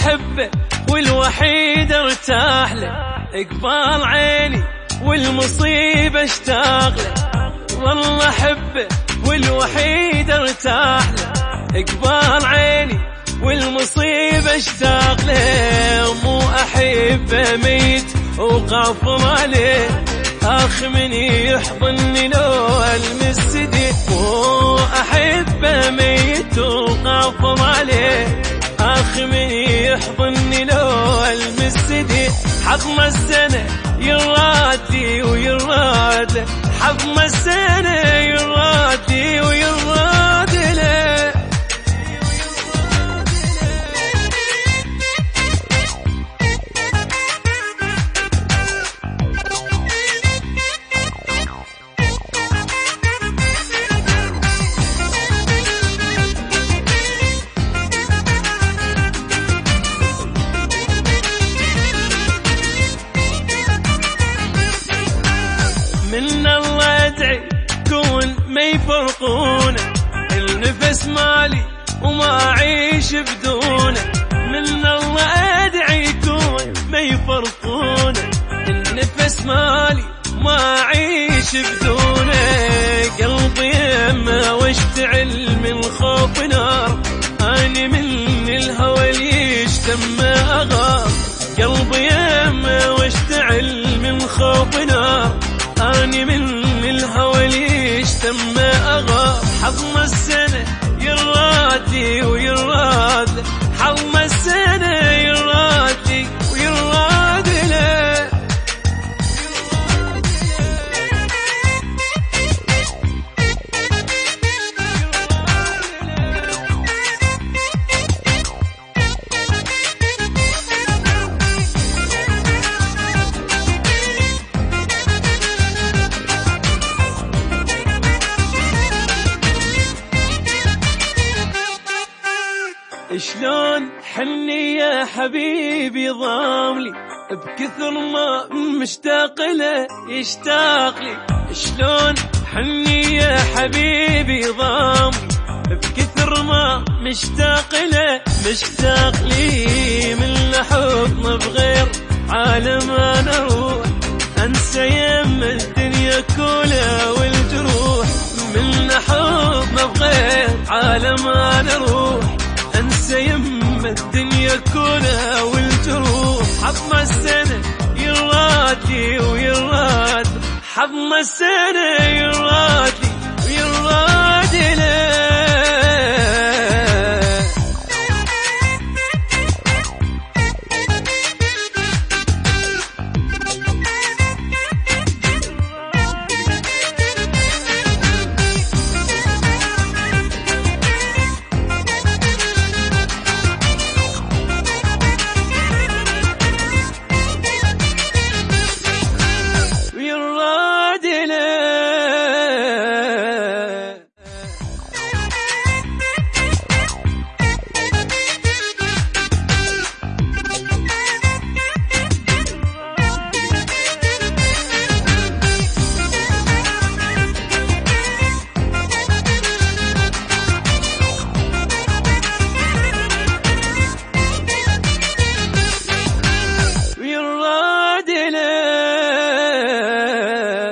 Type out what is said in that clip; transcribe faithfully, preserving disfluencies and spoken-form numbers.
أحبه والوحيد ارتاح له، اقبال عيني والمصيبة اشتاق له. والله أحبه والوحيد ارتاح له، اقبال عيني والمصيبة اشتاق له. مو أحبه ميت وقافل عليه، آخ مني يحضني لو ألمس يديه. مو أحبه ميت وقافل عليه، آخ مني يحضني لو ألمس يديه. حظم السنة يرادي ويراد له، حظم السنة يرادي ويراد له. من الله أدعي كون ما يفرقونه، النفس مالي وما أعيش بدونه. من الله أدعي كون ما يفرقونه، النفس مالي ما أعيش بدونه. قلبي يما واشتعل من خوف نار، أنا من الهوى يشتم أغار. قلبي يما واشتعل من خوف نار، أني من الهوى يشتم أغار. حظم السنة يرادي ويراد، حظم السنة يرادي ويراد له. شلون حني يا حبيبي ضاملي، بكثر ما مشتاق له يشتاق لي. شلون حني يا حبيبي ضاملي، بكثر ما مشتاق له مشتاق لي. من حضنه بغير عالم انا اروح، انسى يم الدنيا كلها والجروح. من حضنه بغير عالم انا اروح، انسى يم الدنيا كلها والجروح. حظم السنة يرادي ويراد، حظم السنة يرادي